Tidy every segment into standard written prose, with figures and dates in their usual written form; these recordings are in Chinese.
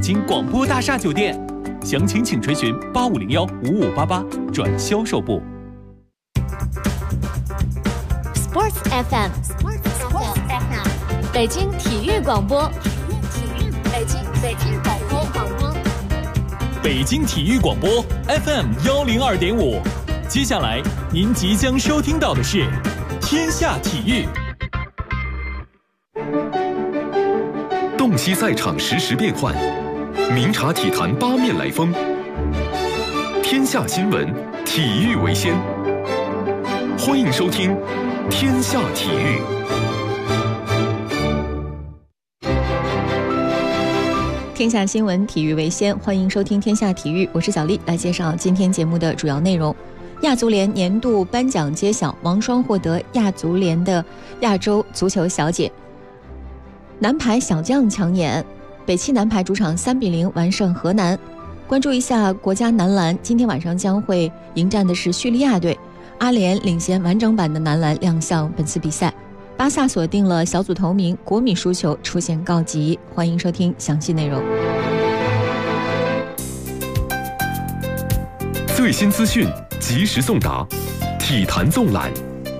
京广播大厦酒店。详情请垂询85015588转销售部。 Sports FM， 北京体育广播，北京体育广播 FM 102.5。接下来您即将收听到的是天下体育。 洞悉赛场实时变幻，明察体坛八面来风。天下新闻，体育为先。欢迎收听天下体育。 天下新闻，体育为先，欢迎收听天下体育，我是小丽，来介绍今天节目的主要内容。亚足联年度颁奖揭晓，王霜获得亚足联的亚洲足球小姐。男排小将抢眼，北汽男排主场3-0完胜河南。关注一下国家男篮，今天晚上将会迎战的是叙利亚队，阿联领衔完整版的男篮亮相本次比赛。巴萨锁定了小组头名，国米输球出现告急。欢迎收听详细内容。 最新资讯及时送达，体坛纵览。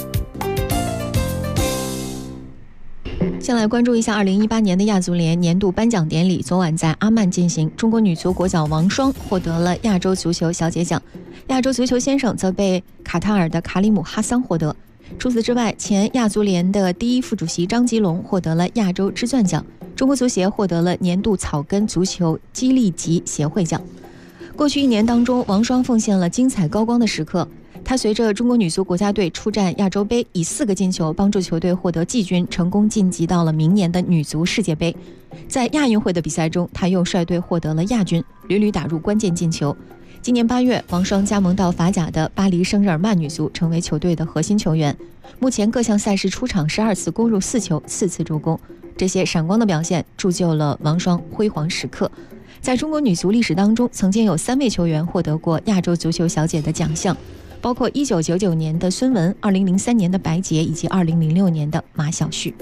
先来关注一下2018年的亚足联年度颁奖典礼，昨晚在阿曼进行。中国女足国脚王霜获得了亚洲足球小姐奖，亚洲足球先生则被卡塔尔的卡里姆哈桑获得。除此之外，前亚足联的第一副主席张吉龙获得了亚洲之钻奖，中国足协获得了年度草根足球激励级协会奖。过去1年当中，王霜奉献了精彩高光的时刻。她随着中国女足国家队出战亚洲杯，以4个进球帮助球队获得季军，成功晋级到了明年的女足世界杯。在亚运会的比赛中，她又率队获得了亚军，屡屡打入关键进球。今年8月，王霜加盟到法甲的巴黎圣日耳曼女足，成为球队的核心球员。目前各项赛事出场12次，攻入4球，4次助攻。这些闪光的表现铸就了王霜辉煌时刻。在中国女足历史当中，曾经有3位球员获得过亚洲足球小姐的奖项，包括1999年的孙雯、2003年的白洁以及2006年的马晓旭。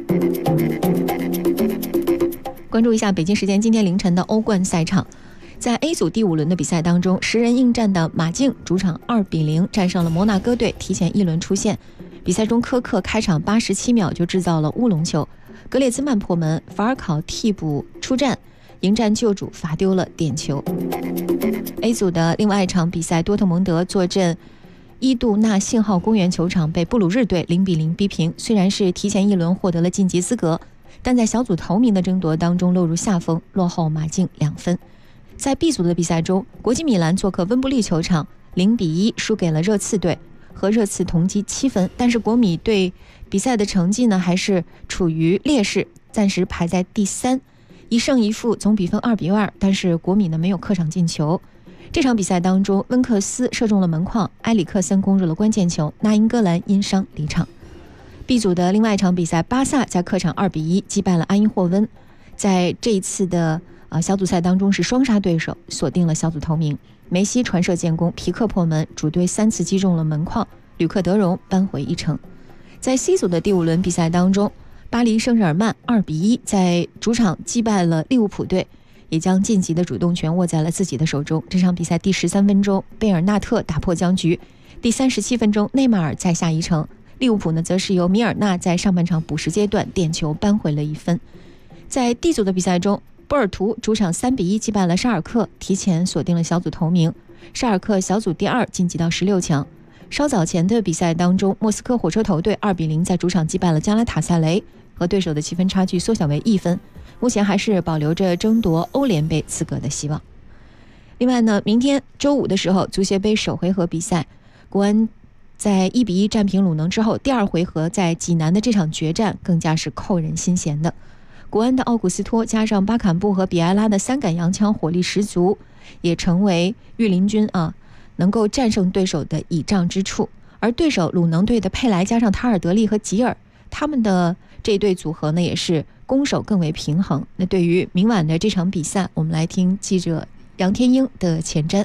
关注一下北京时间今天凌晨的欧冠赛场。在 A 组第5轮的比赛当中，10人应战的马竞主场2-0战胜了摩纳哥队，提前1轮出线。比赛中，科克开场87秒就制造了乌龙球，格列兹曼破门，法尔考替补出战，迎战救主罚丢了点球。A 组的另外一场比赛，多特蒙德坐镇伊杜纳信号公园球场被布鲁日队0-0逼平，虽然是提前1轮获得了晋级资格，但在小组头名的争夺当中落入下风，落后马竞2分。在 B 组的比赛中，国际米兰做客温布利球场0-1输给了热刺队，和热刺同积7分，但是国米对比赛的成绩呢还是处于劣势，暂时排在第3，1胜1负，总比分2-2，但是国米呢没有客场进球。这场比赛当中，温克斯射中了门框，埃里克森攻入了关键球，那英格兰因伤离场。B 组的另外一场比赛，巴萨在客场2-1击败了阿因霍温，在这一次的小组赛当中是双杀对手，锁定了小组头名。梅西传射建功，皮克破门，主队3次击中了门框，吕克德容扳回一城。在 C 组的第5轮比赛当中，巴黎圣日耳曼2-1在主场击败了利物浦队，也将晋级的主动权握在了自己的手中。这场比赛第13分钟，贝尔纳特打破僵局，第37分钟，内马尔再下一城。利物浦呢，则是由米尔纳在上半场补时阶段点球扳回了1分。在 D 组的比赛中，波尔图主场3-1击败了沙尔克，提前锁定了小组头名。沙尔克小组第2，晋级到16强。稍早前的比赛当中，莫斯科火车头队2-0在主场击败了加拉塔萨雷，和对手的积分差距缩小为1分，目前还是保留着争夺欧联杯资格的希望。另外呢，明天周5的时候，足协杯首回合比赛，国安在1-1战平鲁能之后，第2回合在济南的这场决战更加是扣人心弦的。国安的奥古斯托加上巴坎布和比埃拉的3杆洋枪火力十足，也成为御林军能够战胜对手的倚仗之处。而对手鲁能队的佩莱加上塔尔德利和吉尔，他们的这一对组合呢也是攻守更为平衡。那对于明晚的这场比赛，我们来听记者杨天英的前瞻。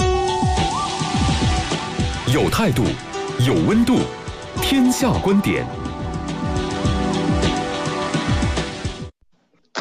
有态度，有温度，天下观点。 在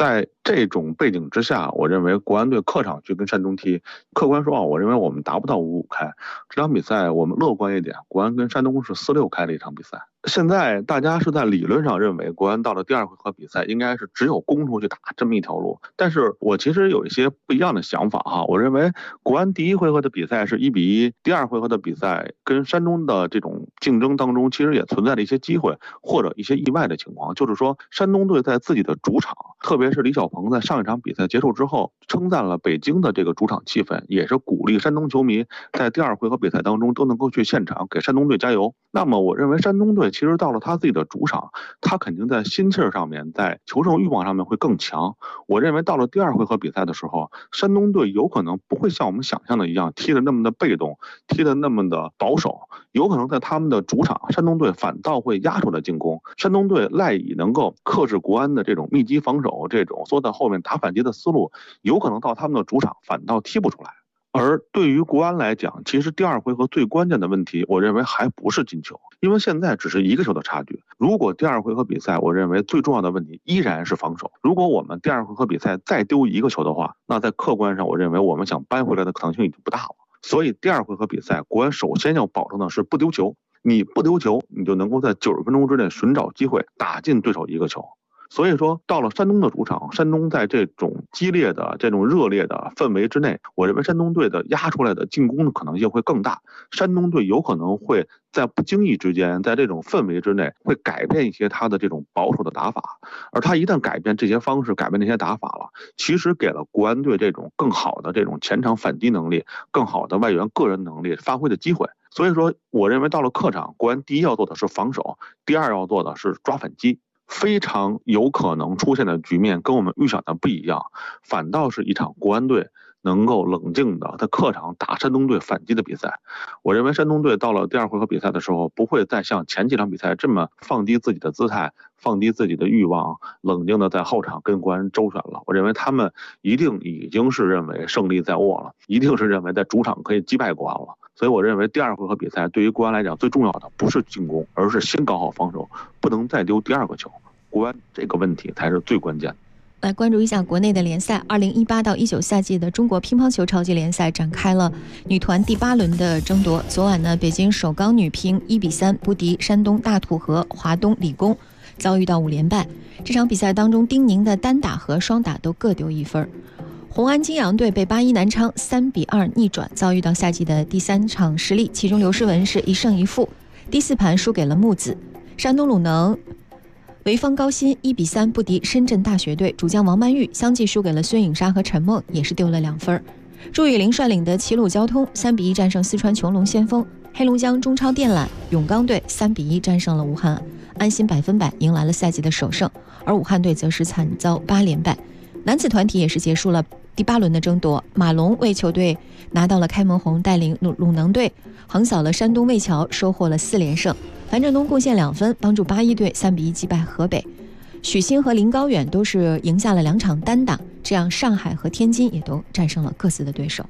这种背景之下，我认为国安队客场去跟山东踢，客观说我认为我们达不到5-5开。这场比赛我们乐观一点，国安跟山东是4-6开的一场比赛。现在大家是在理论上认为国安到了第2回合比赛应该是只有攻出去打这么一条路，但是我其实有一些不一样的想法哈。我认为国安第1回合的比赛是1-1，第2回合的比赛跟山东的这种竞争当中，其实也存在了一些机会或者一些意外的情况，就是说山东队在自己的主场，特别是李小鹏在上一场比赛结束之后称赞了北京的这个主场气氛，也是鼓励山东球迷在第2回合比赛当中都能够去现场给山东队加油。那么我认为山东队其实到了他自己的主场，他肯定在心气儿上面，在求胜欲望上面会更强。我认为到了第2回合比赛的时候，山东队有可能不会像我们想象的一样踢得那么的被动，踢得那么的保守，有可能在他们的主场，山东队反倒会压出来进攻。山东队赖以能够克制国安的这种密集防守，这种缩在后面打反击的思路，有可能到他们的主场反倒踢不出来。而对于国安来讲，其实第2回合最关键的问题，我认为还不是进球，因为现在只是1个球的差距。如果第2回合比赛，我认为最重要的问题依然是防守。如果我们第2回合比赛再丢1个球的话，那在客观上，我认为我们想扳回来的可能性已经不大了。所以第2回合比赛，国安首先要保证的是不丢球。你不丢球，你就能够在90分钟之内寻找机会打进对手1个球。所以说到了山东的主场，山东在这种激烈的这种热烈的氛围之内，我认为山东队的压出来的进攻的可能性会更大。山东队有可能会在不经意之间，在这种氛围之内会改变一些他的这种保守的打法，而他一旦改变这些方式，改变这些打法了，其实给了国安队这种更好的这种前场反击能力，更好的外援个人能力发挥的机会。所以说我认为到了客场，国安第一要做的是防守，第2要做的是抓反击。非常有可能出现的局面跟我们预想的不一样，反倒是一场国安队能够冷静的在客场打山东队反击的比赛。我认为山东队到了第2回合比赛的时候，不会再像前几场比赛这么放低自己的姿态，放低自己的欲望，冷静的在后场跟国安周旋了。我认为他们一定已经是认为胜利在握了，一定是认为在主场可以击败国安了。所以我认为第2回合比赛对于国安来讲最重要的不是进攻，而是先搞好防守，不能再丢第2个球。国安这个问题才是最关键的。 来关注一下国内的联赛，2018到19赛季的中国乒乓球超级联赛展开了女团第8轮的争夺。昨晚呢，北京首钢女乒1-3不敌山东大土河华东理工，遭遇到5连败。这场比赛当中，丁宁的单打和双打都各丢1分。红安金阳队被81南昌3-2逆转，遭遇到赛季的第3场失利，其中刘诗雯是1胜1负，第4盘输给了木子。山东鲁能潍坊高新1-3不敌深圳大学队，主将王曼玉相继输给了孙颖莎和陈梦，也是丢了2分。朱雨玲率领的齐鲁交通3-1战胜四川穹隆先锋，黑龙江中超电缆永钢队3-1战胜了武汉安心100%，迎来了赛季的首胜，而武汉队则是惨遭8连败。男子团体也是结束了第8轮的争夺，马龙为球队拿到了开门红，带领鲁能队横扫了山东魏桥，收获了4连胜。樊振东贡献2分，帮助81队3-1击败河北。许昕和林高远都是赢下了2场单打，这样上海和天津也都战胜了各自的对手。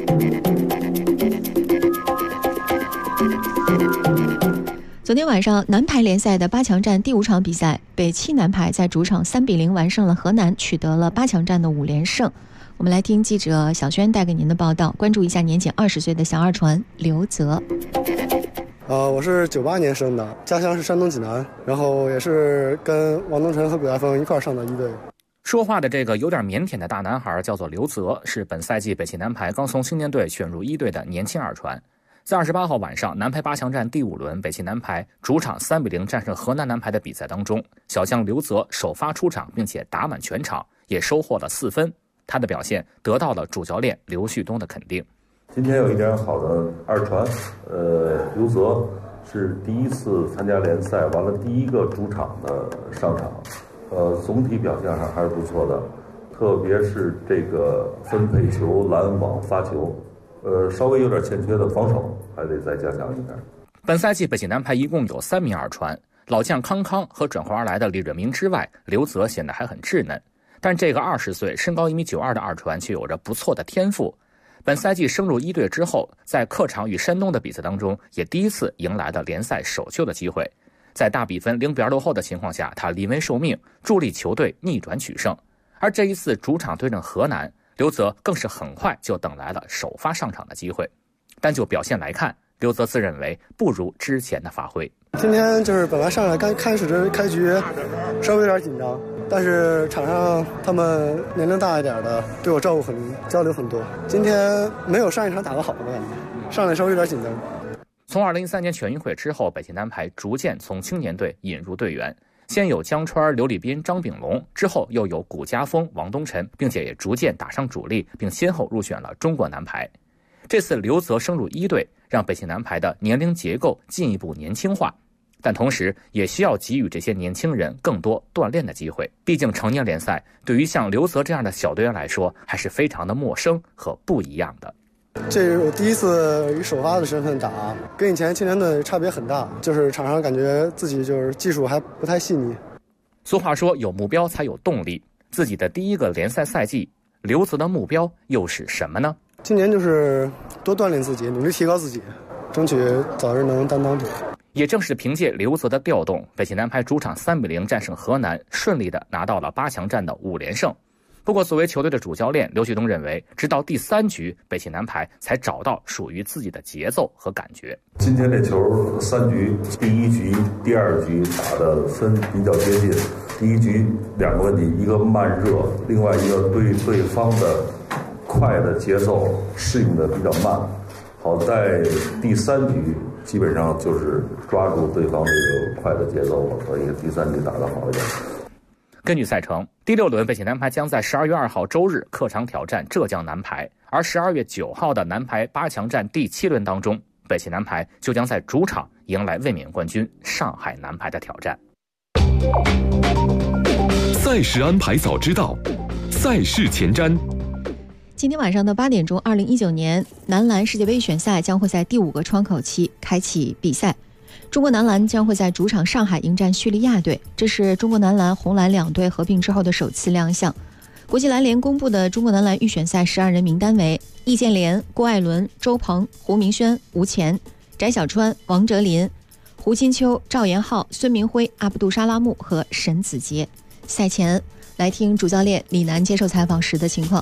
昨天晚上男排联赛的8强战第5场比赛，北汽男排在主场3-0完胜了河南，取得了8强战的5连胜。我们来听记者小轩带给您的报道，关注一下年仅20岁的小二传刘泽。 我是98年生的，家乡是山东济南，然后也是跟王东晨和葛亚峰一块上的一队。 说话的这个有点腼腆的大男孩叫做刘泽，是本赛季北汽男排刚从青年队选入1队的年轻二传。在28号晚上男排8强战第5轮，北汽男排主场3-0战胜河南男排的比赛当中，小将刘泽首发出场，并且打满全场，也收获了4分。他的表现得到了主教练刘旭东的肯定。 今天有一点好的二传，刘泽是第一次参加联赛，完了第1个主场的上场，总体表现还是不错的，特别是这个分配球、拦网、发球，稍微有点欠缺的防守，还得再加强一点。 本赛季北汽男排一共有3名二传，老将康康和转换而来的李润明之外，刘泽显得还很稚嫩，但这个20岁、身高1.92米的二传却有着不错的天赋。本赛季升入1队之后，在客场与山东的比赛当中，也第一次迎来了联赛首秀的机会。在大比分0-2落后的情况下，他临危受命，助力球队逆转取胜。 而这一次主场对阵河南，刘泽更是很快就等来了首发上场的机会。但就表现来看，刘泽自认为不如之前的发挥。 今天就是本来上来刚开始这开局稍微有点紧张，但是场上他们年龄大一点的对我交流很多。今天没有上一场打得好的感觉，上来稍微有点紧张。 从2013年全运会之后，北京男排逐渐从青年队引入队员，先有江川、刘立斌、张炳龙，之后又有谷家峰、王东晨，并且也逐渐打上主力，并先后入选了中国男排。这次刘泽升入一队，让北京男排的年龄结构进一步年轻化，但同时也需要给予这些年轻人更多锻炼的机会。毕竟成年联赛对于像刘泽这样的小队员来说，还是非常的陌生和不一样的。 这是我第一次以首发的身份打，跟以前青年队差别很大，就是场上感觉自己就是技术还不太细腻。 俗话说有目标才有动力，自己的第一个联赛赛季，刘泽的目标又是什么呢？ 今年就是多锻炼自己，努力提高自己，争取早日能担当住。 也正是凭借刘泽的调动，北京男排主场3-0战胜河南，顺利的拿到了8强战的5连胜。不过作为球队的主教练刘旭东认为，直到第3局，北京男排才找到属于自己的节奏和感觉。 今天这球3局，第1局、第2局打的分比较接近。第1局2个问题，一个慢热，另外一个对对方的快的节奏适应的比较慢。好在第3局基本上就是抓住对方这个快的节奏了，所以第3局打得好一点。 根据赛程，第6轮北京男排将在12月2号周日客场挑战浙江男排，而12月9号的男排8强战第7轮当中，北京男排就将在主场迎来卫冕冠军上海男排的挑战。 赛事安排早知道，赛事前瞻。 今天晚上的8点钟，2019年男篮世界杯预选赛将会在第5个窗口期开启比赛。中国男篮将会在主场上海迎战叙利亚队，这是中国男篮、红蓝两队合并之后的首次亮相。国际篮联公布的中国男篮预选赛12人名单为：易建联、郭艾伦、周鹏、胡明轩、吴前、翟小川、王哲林、胡金秋、赵延浩、孙铭徽、阿卜杜沙拉木和沈子杰。赛前来听主教练李楠接受采访时的情况。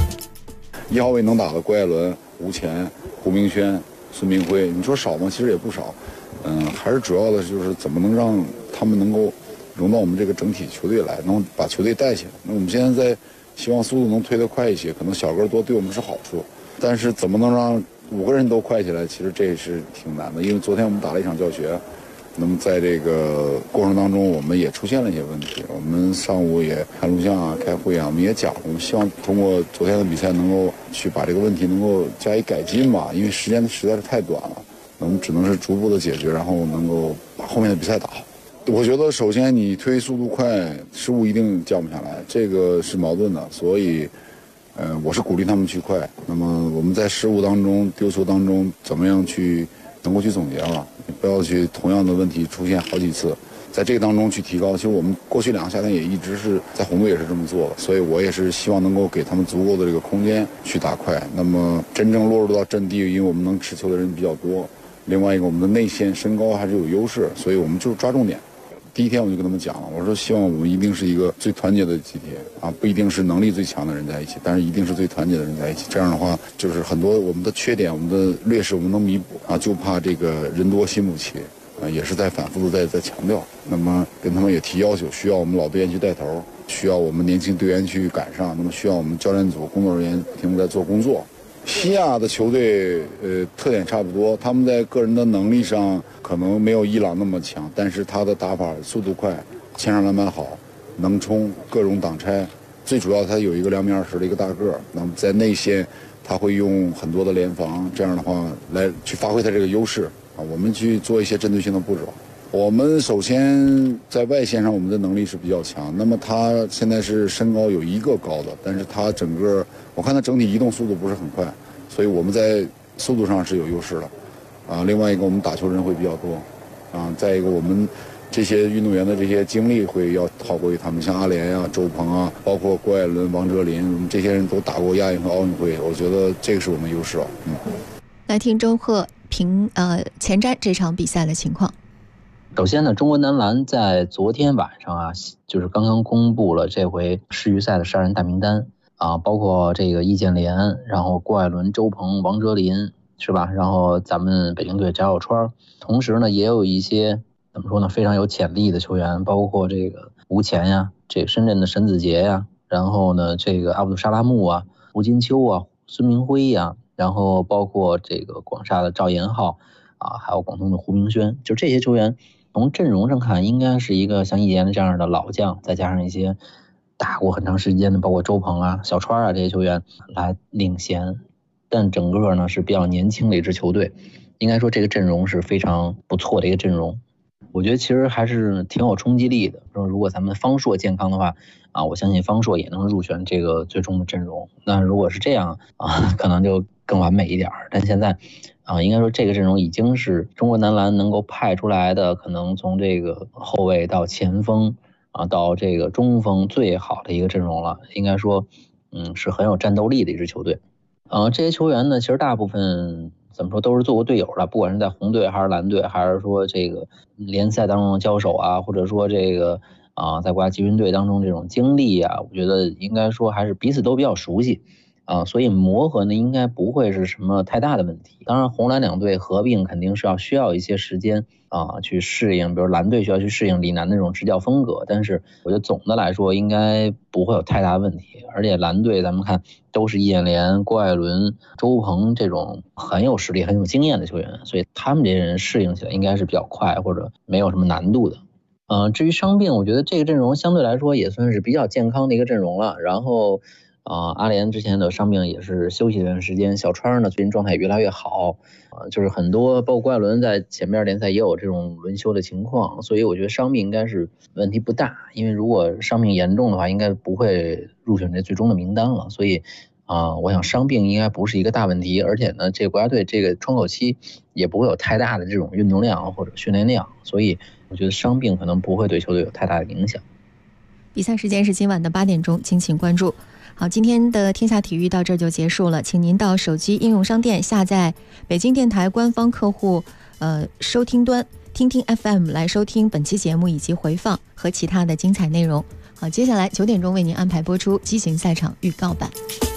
1号位能打的郭艾伦、吴前、胡明轩、孙铭徽，你说少吗？其实也不少。还是主要的就是怎么能让他们能够融到我们这个整体球队来，能把球队带起来。那我们现在在希望速度能推得快一些，可能小个多对我们是好处，但是怎么能让5个人都快起来，其实这也是挺难的。因为昨天我们打了一场教学，那么在这个过程当中我们也出现了一些问题，我们上午也看录像啊、开会啊，我们也讲，我们希望通过昨天的比赛能够去把这个问题能够加以改进吧，因为时间实在是太短了，我们只能是逐步的解决，然后能够把后面的比赛打好。我觉得首先你推速度快，失误一定降不下来，这个是矛盾的，所以我是鼓励他们去快。那么我们在失误当中、丢球当中怎么样去能够去总结了，不要去同样的问题出现好几次，在这个当中去提高。其实我们过去2个夏天也一直是在红队也是这么做的，所以我也是希望能够给他们足够的这个空间去打快。那么真正落入到阵地，因为我们能持球的人比较多，另外一个我们的内线身高还是有优势，所以我们就是抓重点。第一天我就跟他们讲了，我说希望我们一定是一个最团结的集体啊，不一定是能力最强的人在一起，但是一定是最团结的人在一起。这样的话，就是很多我们的缺点、我们的劣势，我们能弥补啊，就怕这个人多心不齐啊，也是在反复的在强调。那么跟他们也提要求，需要我们老队员去带头，需要我们年轻队员去赶上，那么需要我们教练组工作人员不停地在做工作。西亚的球队特点差不多，他们在个人的能力上可能没有伊朗那么强，但是他的打法速度快，前场篮板好，能冲，各种挡拆，最主要他有一个2.20米的一个大个儿，那么在内线他会用很多的联防，这样的话来去发挥他这个优势啊，我们去做一些针对性的步骤。我们首先在外线上我们的能力是比较强，那么他现在是身高有一个高的，但是他整个我看他整体移动速度不是很快，所以我们在速度上是有优势的啊。另外一个我们打球人会比较多啊，再一个我们这些运动员的这些经历会要好过于他们，像阿联啊、周鹏啊，包括郭艾伦、王哲林，我们这些人都打过亚运和奥运会，我觉得这个是我们优势啊。 来听周贺评前瞻这场比赛的情况。 首先呢，中国男篮在昨天晚上啊，就是刚刚公布了这回世预赛的12人大名单啊，包括这个易建联，然后郭艾伦、周鹏、王哲林，是吧？然后咱们北京队翟小川，同时呢，也有一些怎么说呢，非常有潜力的球员，包括这个吴前呀，这个深圳的沈子杰呀，然后呢，这个阿卜杜沙拉木啊、胡金秋啊、孙明辉呀，然后包括这个广厦的赵岩昊啊，还有广东的胡明轩，就这些球员。从阵容上看，应该是一个像易建联这样的老将，再加上一些打过很长时间的，包括周鹏啊、小川啊这些球员来领衔。但整个呢是比较年轻的一支球队，应该说这个阵容是非常不错的一个阵容。我觉得其实还是挺有冲击力的。如果咱们方硕健康的话啊，我相信方硕也能入选这个最终的阵容。那如果是这样啊，可能就更完美一点。但现在应该说这个阵容已经是中国男篮能够派出来的，可能从这个后卫到前锋啊，到这个中锋最好的一个阵容了。应该说，是很有战斗力的一支球队。这些球员呢，其实大部分怎么说都是做过队友的，不管是在红队还是蓝队，还是说这个联赛当中的交手啊，或者说这个在国家集训队当中这种经历啊，我觉得应该说还是彼此都比较熟悉。所以磨合呢应该不会是什么太大的问题。当然红蓝两队合并肯定是需要一些时间去适应，比如蓝队需要去适应李楠的那种执教风格，但是我觉得总的来说应该不会有太大问题。而且蓝队咱们看都是易建联、郭艾伦、周鹏这种很有实力很有经验的球员，所以他们这些人适应起来应该是比较快，或者没有什么难度的。至于伤病，我觉得这个阵容相对来说也算是比较健康的一个阵容了。然后阿联之前的伤病也是休息一段时间，小川呢最近状态也越来越好，就是很多包括郭艾伦在前面联赛也有这种轮休的情况，所以我觉得伤病应该是问题不大，因为如果伤病严重的话，应该不会入选这最终的名单了，所以我想伤病应该不是一个大问题，而且呢，这个国家队这个窗口期也不会有太大的这种运动量或者训练量，所以我觉得伤病可能不会对球队有太大的影响。 比赛时间是今晚的8点钟，敬请关注。好，今天的天下体育到这儿就结束了，请您到手机应用商店下载北京电台官方客户收听端听听 FM 来收听本期节目以及回放和其他的精彩内容。好，接下来9点钟为您安排播出机型赛场预告版。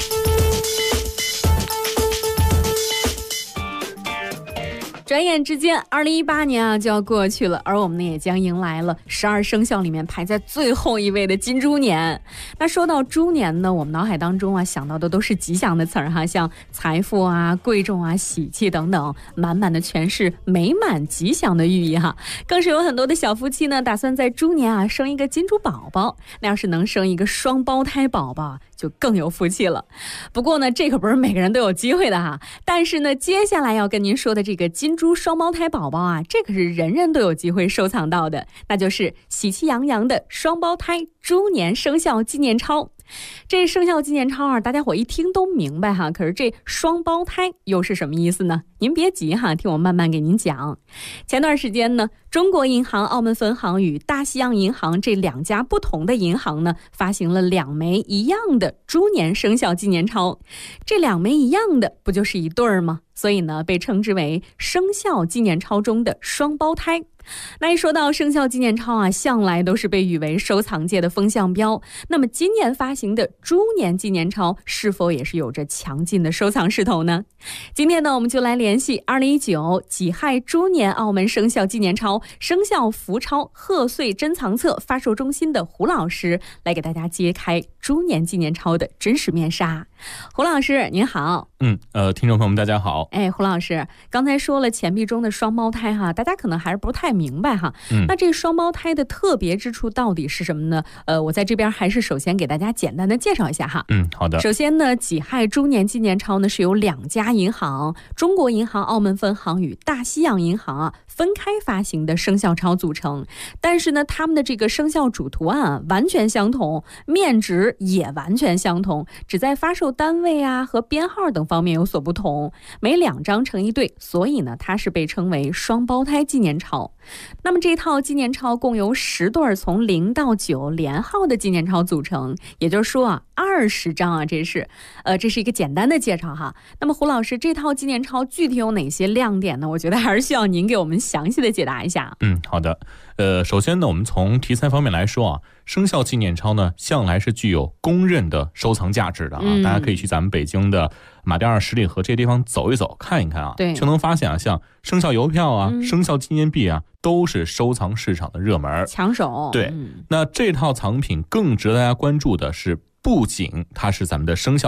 转眼之间2018年就要过去了，而我们呢也将迎来了12生肖里面排在最后一位的金猪年。那说到猪年呢，我们脑海当中想到的都是吉祥的词儿像财富贵重喜气等等，满满的全是美满吉祥的寓意更是有很多的小夫妻呢打算在猪年生一个金猪宝宝，那要是能生一个双胞胎宝宝就更有福气了。不过呢，这可不是每个人都有机会的但是呢，接下来要跟您说的这个金猪双胞胎宝宝这可是人人都有机会收藏到的，那就是喜气洋洋的双胞胎猪年生肖纪念钞。这生肖纪念钞大家伙一听都明白可是这双胞胎又是什么意思呢？您别急听我慢慢给您讲。前段时间呢，中国银行澳门分行与大西洋银行这2家不同的银行呢，发行了2枚一样的猪年生肖纪念钞。这2枚一样的不就是一对儿吗？所以呢，被称之为生肖纪念钞中的双胞胎。那一说到生肖纪念钞向来都是被誉为收藏界的风向标。那么今年发行的猪年纪念钞是否也是有着强劲的收藏势头呢？今天呢，我们就来联系2019己亥猪年澳门生肖纪念钞生肖福钞贺岁珍藏册发售中心的胡老师，来给大家揭开猪年纪念钞的真实面纱。胡老师您好。 听众朋友们大家好。 胡老师刚才说了钱币中的双胞胎大家可能还是不太明白那这双胞胎的特别之处到底是什么呢？我在这边还是首先给大家简单的介绍一下好的。 首先呢，己亥猪年纪念钞呢是由2家银行，中国银行澳门分行与大西洋银行分开发行的生肖钞组成，但是呢，他们的这个生肖主图案完全相同，面值也完全相同，只在发售单位和编号等方面有所不同，每2张成一对，所以呢，它是被称为双胞胎纪念钞。那么这套纪念钞共由10对从0到9连号的纪念钞组成，也就是说 20张啊，这是一个简单的介绍哈。那么胡老师，这套纪念钞具体有哪些亮点呢？我觉得还是需要您给我们详细的解答一下。 好的。首先呢，我们从题材方面来说啊，生肖纪念钞呢向来是具有公认的收藏价值的啊。大家可以去咱们北京的马甸二十里河这些地方走一走看一看啊，就能发现啊，像生肖邮票啊、生肖纪念币啊，都是收藏市场的热门抢手。 对，那这套藏品更值得大家关注的是，不仅它是咱们的生肖